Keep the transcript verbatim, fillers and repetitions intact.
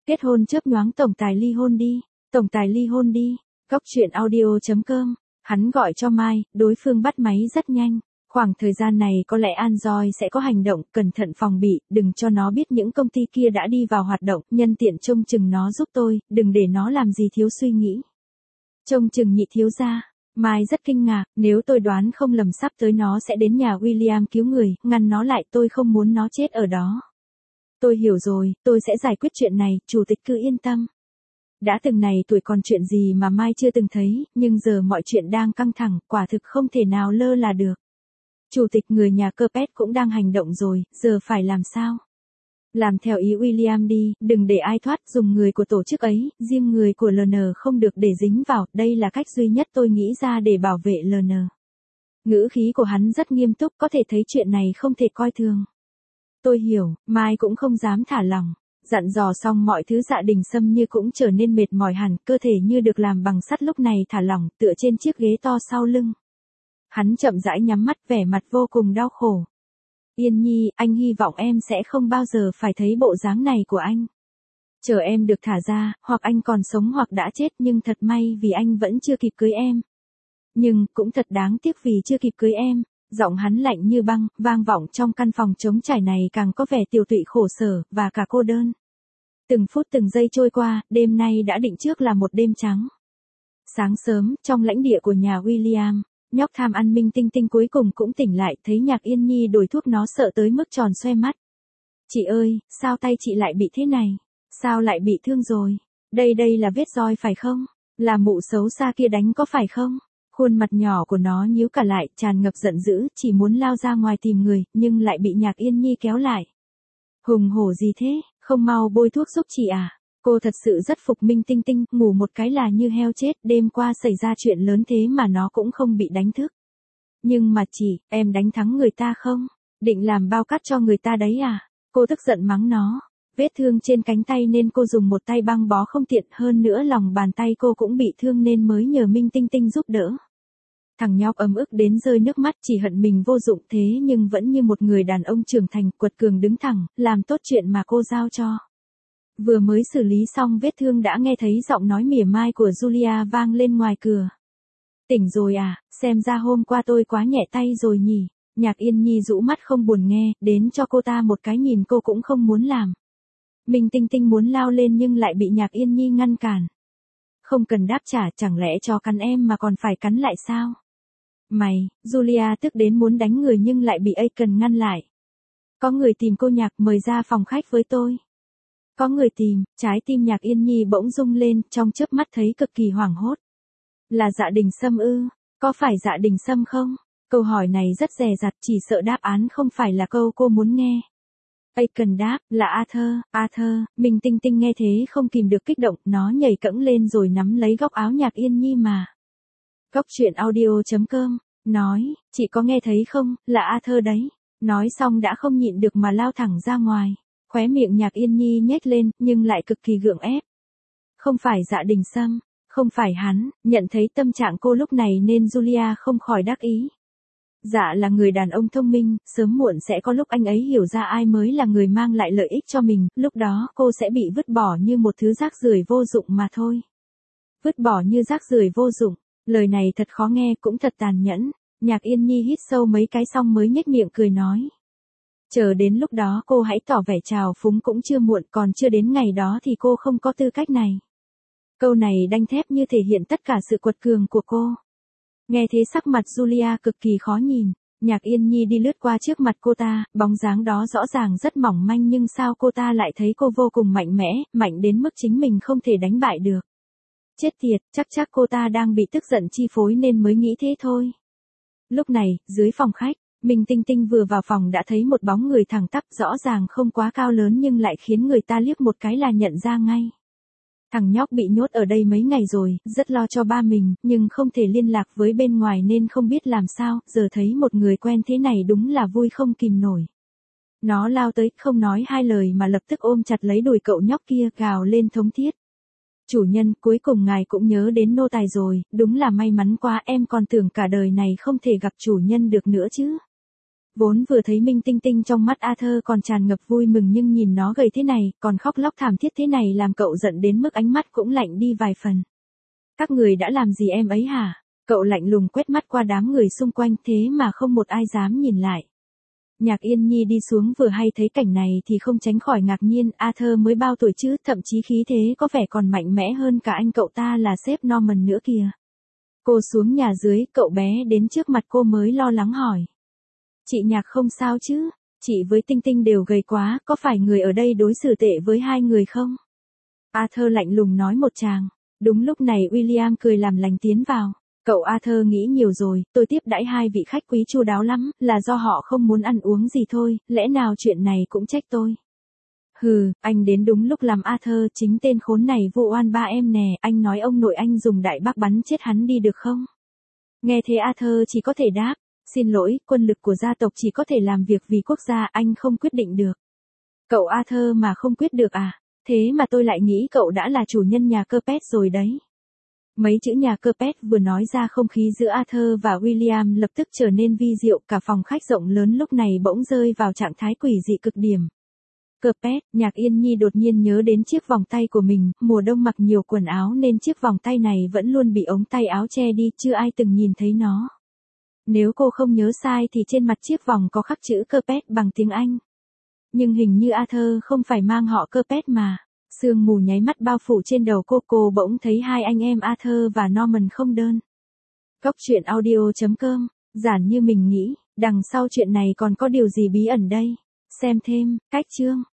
Kết hôn chớp nhoáng tổng tài ly hôn đi, tổng tài ly hôn đi. Góc truyện audio chấm com. Hắn gọi cho Mai, đối phương bắt máy rất nhanh. Khoảng thời gian này có lẽ Android sẽ có hành động, cẩn thận phòng bị, đừng cho nó biết những công ty kia đã đi vào hoạt động, nhân tiện trông chừng nó giúp tôi, đừng để nó làm gì thiếu suy nghĩ. Trông chừng Nhị thiếu gia. Mai rất kinh ngạc, nếu tôi đoán không lầm sắp tới nó sẽ đến nhà William cứu người, ngăn nó lại, tôi không muốn nó chết ở đó. Tôi hiểu rồi, tôi sẽ giải quyết chuyện này, chủ tịch cứ yên tâm. Đã từng này tuổi còn chuyện gì mà Mai chưa từng thấy, nhưng giờ mọi chuyện đang căng thẳng, quả thực không thể nào lơ là được. Chủ tịch người nhà Capet cũng đang hành động rồi, giờ phải làm sao? Làm theo ý William đi, đừng để ai thoát, dùng người của tổ chức ấy, riêng người của lờ en không được để dính vào, đây là cách duy nhất tôi nghĩ ra để bảo vệ lờ en. Ngữ khí của hắn rất nghiêm túc, có thể thấy chuyện này không thể coi thường. Tôi hiểu, Mai cũng không dám thả lỏng. Dặn dò xong mọi thứ Dạ Đình Sâm như cũng trở nên mệt mỏi hẳn, cơ thể như được làm bằng sắt lúc này thả lỏng, tựa trên chiếc ghế to sau lưng. Hắn chậm rãi nhắm mắt, vẻ mặt vô cùng đau khổ. Yên Nhi, anh hy vọng em sẽ không bao giờ phải thấy bộ dáng này của anh. Chờ em được thả ra, hoặc anh còn sống hoặc đã chết, nhưng thật may vì anh vẫn chưa kịp cưới em. Nhưng, cũng thật đáng tiếc vì chưa kịp cưới em. Giọng hắn lạnh như băng, vang vọng trong căn phòng trống trải này càng có vẻ tiều tụy khổ sở, và cả cô đơn. Từng phút từng giây trôi qua, đêm nay đã định trước là một đêm trắng. Sáng sớm, trong lãnh địa của nhà William, nhóc tham ăn Minh Tinh Tinh cuối cùng cũng tỉnh lại, thấy Nhạc Yên Nhi đổi thuốc nó sợ tới mức tròn xoe mắt. Chị ơi, sao tay chị lại bị thế này? Sao lại bị thương rồi? Đây đây là vết roi phải không? Là mụ xấu xa kia đánh có phải không? Khuôn mặt nhỏ của nó nhíu cả lại, tràn ngập giận dữ, chỉ muốn lao ra ngoài tìm người, nhưng lại bị Nhạc Yên Nhi kéo lại. Hùng hổ gì thế, không mau bôi thuốc giúp chị à? Cô thật sự rất phục Minh Tinh Tinh, ngủ một cái là như heo chết, đêm qua xảy ra chuyện lớn thế mà nó cũng không bị đánh thức. Nhưng mà chị, em đánh thắng người ta không? Định làm bao cát cho người ta đấy à? Cô tức giận mắng nó. Vết thương trên cánh tay nên cô dùng một tay băng bó không tiện, hơn nữa lòng bàn tay cô cũng bị thương nên mới nhờ Minh Tinh Tinh giúp đỡ. Thằng nhóc ấm ức đến rơi nước mắt, chỉ hận mình vô dụng thế nhưng vẫn như một người đàn ông trưởng thành, quật cường đứng thẳng, làm tốt chuyện mà cô giao cho. Vừa mới xử lý xong vết thương đã nghe thấy giọng nói mỉa mai của Julia vang lên ngoài cửa. Tỉnh rồi à, xem ra hôm qua tôi quá nhẹ tay rồi nhỉ. Nhạc Yên Nhi rũ mắt không buồn nghe, đến cho cô ta một cái nhìn cô cũng không muốn làm. Minh Tinh Tinh muốn lao lên nhưng lại bị Nhạc Yên Nhi ngăn cản. Không cần đáp trả, chẳng lẽ cho cắn em mà còn phải cắn lại sao? Mày, Julia tức đến muốn đánh người nhưng lại bị Aiken ngăn lại. Có người tìm cô Nhạc, mời ra phòng khách với tôi. Có người tìm, trái tim Nhạc Yên Nhi bỗng rung lên, trong chớp mắt thấy cực kỳ hoảng hốt. Là Dạ Đình Sâm ư? Có phải Dạ Đình Sâm không? Câu hỏi này rất dè dặt, chỉ sợ đáp án không phải là câu cô muốn nghe. Aiken đáp, là Arthur, Arthur. Minh Tinh Tinh nghe thế không kìm được kích động, nó nhảy cẫng lên rồi nắm lấy góc áo Nhạc Yên Nhi mà. Góc truyện audio chấm com, nói, chị có nghe thấy không, là Arthur đấy. Nói xong đã không nhịn được mà lao thẳng ra ngoài. Khóe miệng Nhạc Yên Nhi nhếch lên, nhưng lại cực kỳ gượng ép. Không phải Dạ Đình Sâm, không phải hắn, nhận thấy tâm trạng cô lúc này nên Julia không khỏi đắc ý. Dạ là người đàn ông thông minh, sớm muộn sẽ có lúc anh ấy hiểu ra ai mới là người mang lại lợi ích cho mình, lúc đó cô sẽ bị vứt bỏ như một thứ rác rưởi vô dụng mà thôi. Vứt bỏ như rác rưởi vô dụng, lời này thật khó nghe cũng thật tàn nhẫn. Nhạc Yên Nhi hít sâu mấy cái xong mới nhếch miệng cười nói. Chờ đến lúc đó cô hãy tỏ vẻ trào phúng cũng chưa muộn, còn chưa đến ngày đó thì cô không có tư cách này. Câu này đanh thép như thể hiện tất cả sự quật cường của cô. Nghe thế sắc mặt Julia cực kỳ khó nhìn. Nhạc Yên Nhi đi lướt qua trước mặt cô ta, bóng dáng đó rõ ràng rất mỏng manh nhưng sao cô ta lại thấy cô vô cùng mạnh mẽ, mạnh đến mức chính mình không thể đánh bại được. Chết tiệt, chắc chắc cô ta đang bị tức giận chi phối nên mới nghĩ thế thôi. Lúc này, dưới phòng khách, Minh Tinh Tinh vừa vào phòng đã thấy một bóng người thẳng tắp, rõ ràng không quá cao lớn nhưng lại khiến người ta liếc một cái là nhận ra ngay. Thằng nhóc bị nhốt ở đây mấy ngày rồi, rất lo cho ba mình, nhưng không thể liên lạc với bên ngoài nên không biết làm sao, giờ thấy một người quen thế này đúng là vui không kìm nổi. Nó lao tới, không nói hai lời mà lập tức ôm chặt lấy đùi cậu nhóc kia, gào lên thống thiết. Chủ nhân, cuối cùng ngài cũng nhớ đến nô tài rồi, đúng là may mắn quá, em còn tưởng cả đời này không thể gặp chủ nhân được nữa chứ. Vốn vừa thấy Minh Tinh Tinh trong mắt Arthur còn tràn ngập vui mừng nhưng nhìn nó gầy thế này, còn khóc lóc thảm thiết thế này làm cậu giận đến mức ánh mắt cũng lạnh đi vài phần. Các người đã làm gì em ấy hả? Cậu lạnh lùng quét mắt qua đám người xung quanh thế mà không một ai dám nhìn lại. Nhạc Yên Nhi đi xuống vừa hay thấy cảnh này thì không tránh khỏi ngạc nhiên, Arthur mới bao tuổi chứ, thậm chí khí thế có vẻ còn mạnh mẽ hơn cả anh cậu ta là sếp Norman nữa kìa. Cô xuống nhà dưới, cậu bé đến trước mặt cô mới lo lắng hỏi. Chị Nhạc không sao chứ, chị với Tinh Tinh đều gầy quá, có phải người ở đây đối xử tệ với hai người không? Arthur lạnh lùng nói một tràng. Đúng lúc này William cười làm lành tiến vào. Cậu Arthur nghĩ nhiều rồi, tôi tiếp đãi hai vị khách quý chu đáo lắm, là do họ không muốn ăn uống gì thôi, lẽ nào chuyện này cũng trách tôi. Hừ, anh đến đúng lúc làm Arthur, chính tên khốn này vu oan ba em nè, anh nói ông nội anh dùng đại bác bắn chết hắn đi được không? Nghe thế Arthur chỉ có thể đáp, xin lỗi, quân lực của gia tộc chỉ có thể làm việc vì quốc gia, anh không quyết định được. Cậu Arthur mà không quyết được à? Thế mà tôi lại nghĩ cậu đã là chủ nhân nhà Capet rồi đấy. Mấy chữ nhà Capet vừa nói ra không khí giữa Arthur và William lập tức trở nên vi diệu, cả phòng khách rộng lớn lúc này bỗng rơi vào trạng thái quỷ dị cực điểm. Capet, Nhạc Yên Nhi đột nhiên nhớ đến chiếc vòng tay của mình, mùa đông mặc nhiều quần áo nên chiếc vòng tay này vẫn luôn bị ống tay áo che đi, chưa ai từng nhìn thấy nó. Nếu cô không nhớ sai thì trên mặt chiếc vòng có khắc chữ Capet bằng tiếng Anh. Nhưng hình như Arthur không phải mang họ Capet mà. Sương mù nháy mắt bao phủ trên đầu cô, cô bỗng thấy hai anh em Arthur và Norman không đơn. Góc truyện audio chấm com, giản như mình nghĩ, đằng sau chuyện này còn có điều gì bí ẩn đây. Xem thêm, cách chương.